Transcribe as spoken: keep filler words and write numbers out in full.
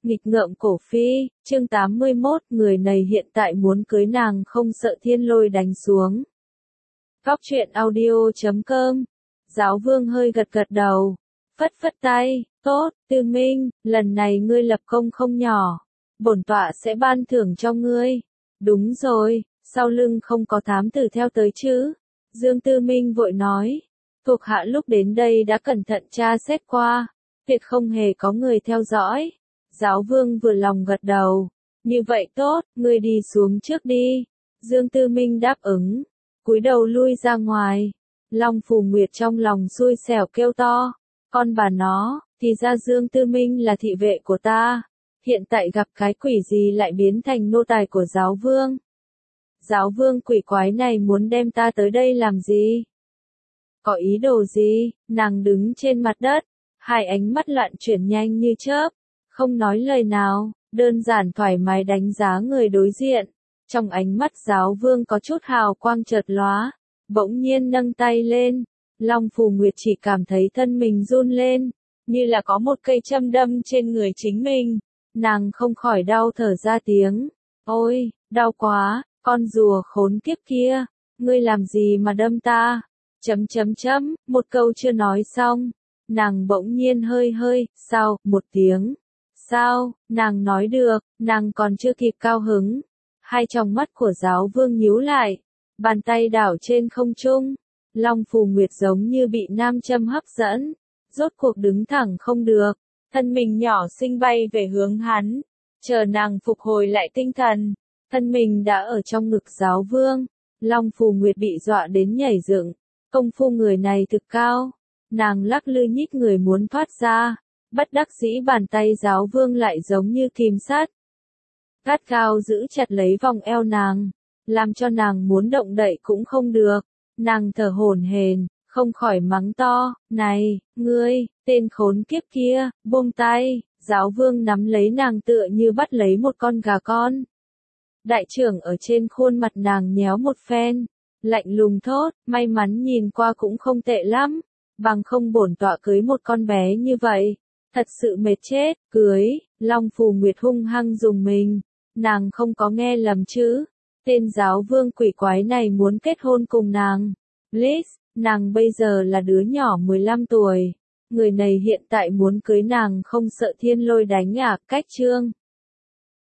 Nghịch ngợm cổ phi, chương tám mươi mốt, người này hiện tại muốn cưới nàng không sợ thiên lôi đánh xuống. Góc truyện audio chấm com. Giáo vương hơi gật gật đầu, phất phất tay, tốt, Tư Minh, lần này ngươi lập công không nhỏ, bổn tọa sẽ ban thưởng cho ngươi. Đúng rồi, sau lưng không có thám tử theo tới chứ? Dương Tư Minh vội nói, thuộc hạ lúc đến đây đã cẩn thận tra xét qua, tuyệt không hề có người theo dõi. Giáo vương vừa lòng gật đầu, như vậy tốt, ngươi đi xuống trước đi. Dương Tư Minh đáp ứng, cúi đầu lui ra ngoài. Long Phù Nguyệt trong lòng xui xẻo kêu to, con bà nó, thì ra Dương Tư Minh là thị vệ của ta, hiện tại gặp cái quỷ gì lại biến thành nô tài của giáo vương. Giáo vương quỷ quái này muốn đem ta tới đây làm gì? Có ý đồ gì? Nàng đứng trên mặt đất, hai ánh mắt loạn chuyển nhanh như chớp, không nói lời nào, đơn giản thoải mái đánh giá người đối diện. Trong ánh mắt giáo vương có chút hào quang chợt lóa, bỗng nhiên nâng tay lên, Long Phù Nguyệt chỉ cảm thấy thân mình run lên, như là có một cây châm đâm trên người chính mình. Nàng không khỏi đau thở ra tiếng, ôi, đau quá, con rùa khốn kiếp kia, ngươi làm gì mà đâm ta? Chấm chấm chấm, một câu chưa nói xong, nàng bỗng nhiên hơi hơi, sao, một tiếng. Sao, nàng nói được, nàng còn chưa kịp cao hứng. Hai tròng mắt của giáo vương nhíu lại, bàn tay đảo trên không trung. Long Phù Nguyệt giống như bị nam châm hấp dẫn, rốt cuộc đứng thẳng không được, thân mình nhỏ xinh bay về hướng hắn. Chờ nàng phục hồi lại tinh thần, thân mình đã ở trong ngực giáo vương. Long Phù Nguyệt bị dọa đến nhảy dựng, công phu người này thực cao, nàng lắc lư nhích người muốn thoát ra. Bất đắc dĩ bàn tay giáo vương lại giống như kìm sát, gắt gao giữ chặt lấy vòng eo nàng, làm cho nàng muốn động đậy cũng không được. Nàng thở hổn hển, không khỏi mắng to, này, ngươi, tên khốn kiếp kia, buông tay. Giáo vương nắm lấy nàng tựa như bắt lấy một con gà con. Đại trưởng ở trên khuôn mặt nàng nhéo một phen, lạnh lùng thốt, may mắn nhìn qua cũng không tệ lắm, bằng không bổn tọa cưới một con bé như vậy, thật sự mệt chết. Cưới? Long Phù Nguyệt hung hăng dùng mình, nàng không có nghe lầm chứ, tên giáo vương quỷ quái này muốn kết hôn cùng nàng. Liz, nàng bây giờ là đứa nhỏ mười lăm tuổi, người này hiện tại muốn cưới nàng không sợ thiên lôi đánh à? Cách chương